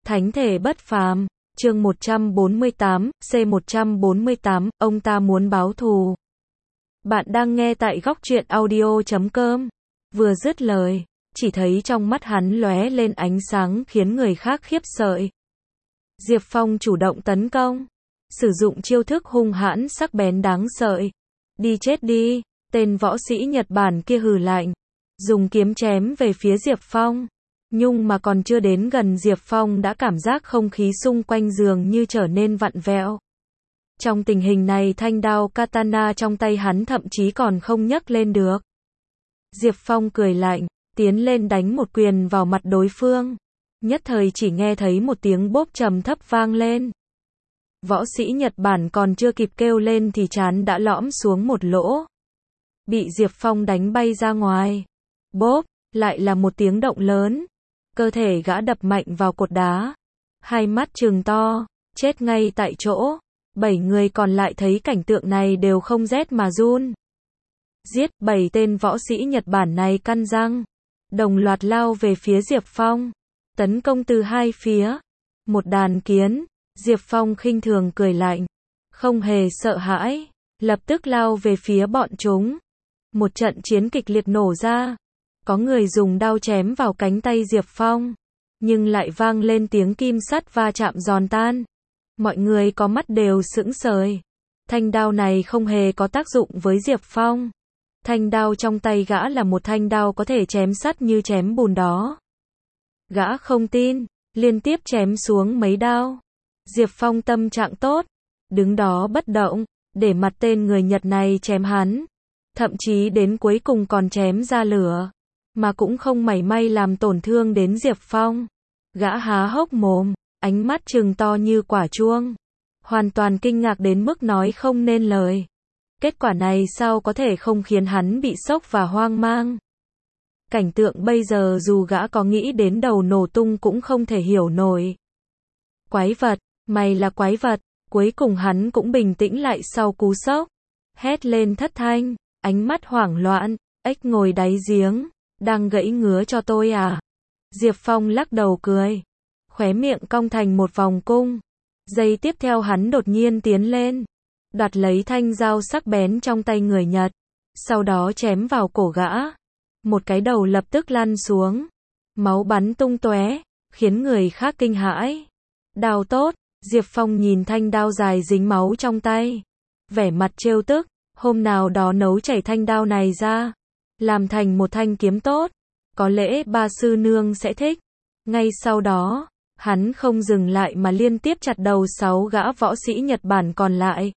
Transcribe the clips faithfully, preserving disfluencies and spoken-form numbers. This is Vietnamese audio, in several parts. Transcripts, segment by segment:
Thánh thể bất phàm, chương một trăm bốn mươi tám, C một trăm bốn mươi tám, ông ta muốn báo thù. Bạn đang nghe tại góc truyện audio chấm com. Vừa dứt lời, chỉ thấy trong mắt hắn lóe lên ánh sáng khiến người khác khiếp sợ. Diệp Phong chủ động tấn công, sử dụng chiêu thức hung hãn sắc bén đáng sợ. Đi chết đi, tên võ sĩ Nhật Bản kia hừ lạnh, dùng kiếm chém về phía Diệp Phong. Nhưng mà còn chưa đến gần Diệp Phong đã cảm giác không khí xung quanh dường như trở nên vặn vẹo. Trong tình hình này thanh đao katana trong tay hắn thậm chí còn không nhấc lên được. Diệp Phong cười lạnh, tiến lên đánh một quyền vào mặt đối phương. Nhất thời chỉ nghe thấy một tiếng bốp trầm thấp vang lên. Võ sĩ Nhật Bản còn chưa kịp kêu lên thì trán đã lõm xuống một lỗ. Bị Diệp Phong đánh bay ra ngoài. Bốp, lại là một tiếng động lớn. Cơ thể gã đập mạnh vào cột đá. Hai mắt trừng to, chết ngay tại chỗ. Bảy người còn lại thấy cảnh tượng này đều không rét mà run. Giết, bảy tên võ sĩ Nhật Bản này căn răng. Đồng loạt lao về phía Diệp Phong. Tấn công từ hai phía. Một đàn kiến. Diệp Phong khinh thường cười lạnh. Không hề sợ hãi. Lập tức lao về phía bọn chúng. Một trận chiến kịch liệt nổ ra. Có người dùng đao chém vào cánh tay Diệp Phong. Nhưng lại vang lên tiếng kim sắt va chạm giòn tan. Mọi người có mắt đều sững sờ. Thanh đao này không hề có tác dụng với Diệp Phong. Thanh đao trong tay gã là một thanh đao có thể chém sắt như chém bùn đó. Gã không tin, liên tiếp chém xuống mấy đao. Diệp Phong tâm trạng tốt, đứng đó bất động, để mặt tên người Nhật này chém hắn. Thậm chí đến cuối cùng còn chém ra lửa, mà cũng không mảy may làm tổn thương đến Diệp Phong. Gã há hốc mồm, ánh mắt trừng to như quả chuông. Hoàn toàn kinh ngạc đến mức nói không nên lời. Kết quả này sao có thể không khiến hắn bị sốc và hoang mang. Cảnh tượng bây giờ dù gã có nghĩ đến đầu nổ tung cũng không thể hiểu nổi. Quái vật, mày là quái vật. Cuối cùng hắn cũng bình tĩnh lại sau cú sốc. Hét lên thất thanh, ánh mắt hoảng loạn, ếch ngồi đáy giếng, đang gãy ngứa cho tôi à? Diệp Phong lắc đầu cười, khóe miệng cong thành một vòng cung. Giây tiếp theo hắn đột nhiên tiến lên, đoạt lấy thanh dao sắc bén trong tay người Nhật, sau đó chém vào cổ gã. Một cái đầu lập tức lăn xuống, máu bắn tung tóe, khiến người khác kinh hãi. Đao tốt, Diệp Phong nhìn thanh đao dài dính máu trong tay, vẻ mặt trêu tức, hôm nào đó nấu chảy thanh đao này ra, làm thành một thanh kiếm tốt, có lẽ ba sư nương sẽ thích. Ngay sau đó, hắn không dừng lại mà liên tiếp chặt đầu sáu gã võ sĩ Nhật Bản còn lại.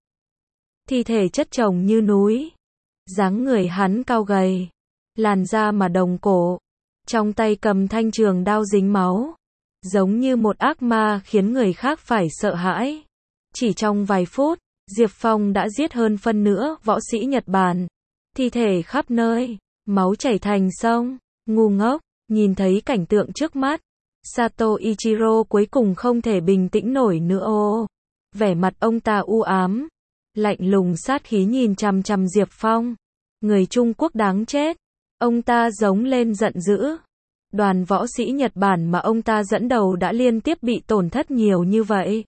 Thi thể chất chồng như núi, dáng người hắn cao gầy, làn da mà đồng cổ, trong tay cầm thanh trường đao dính máu, giống như một ác ma khiến người khác phải sợ hãi. Chỉ trong vài phút, Diệp Phong đã giết hơn phân nửa võ sĩ Nhật Bản. Thi thể khắp nơi, máu chảy thành sông. Ngu ngốc, nhìn thấy cảnh tượng trước mắt, Sato Ichiro cuối cùng không thể bình tĩnh nổi nữa. Ô, vẻ mặt ông ta u ám, lạnh lùng sát khí nhìn chằm chằm Diệp Phong. Người Trung Quốc đáng chết. Ông ta giống lên giận dữ. Đoàn võ sĩ Nhật Bản mà ông ta dẫn đầu đã liên tiếp bị tổn thất nhiều như vậy.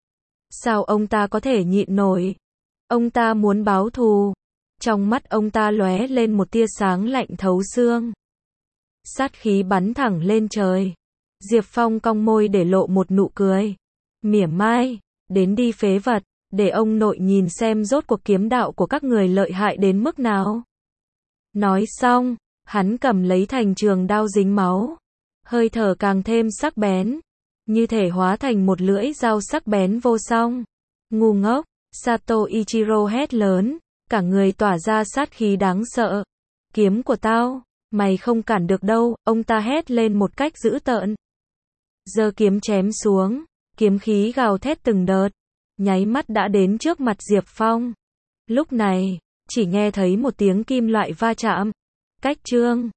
Sao ông ta có thể nhịn nổi? Ông ta muốn báo thù. Trong mắt ông ta lóe lên một tia sáng lạnh thấu xương. Sát khí bắn thẳng lên trời. Diệp Phong cong môi để lộ một nụ cười. Mỉa mai, đến đi phế vật, để ông nội nhìn xem rốt cuộc kiếm đạo của các người lợi hại đến mức nào. Nói xong, hắn cầm lấy thành trường đao dính máu. Hơi thở càng thêm sắc bén, như thể hóa thành một lưỡi dao sắc bén vô song. Ngu ngốc, Sato Ichiro hét lớn, cả người tỏa ra sát khí đáng sợ. Kiếm của tao, mày không cản được đâu, ông ta hét lên một cách dữ tợn. Giơ kiếm chém xuống, kiếm khí gào thét từng đợt, nháy mắt đã đến trước mặt Diệp Phong. Lúc này, chỉ nghe thấy một tiếng kim loại va chạm. Cách chương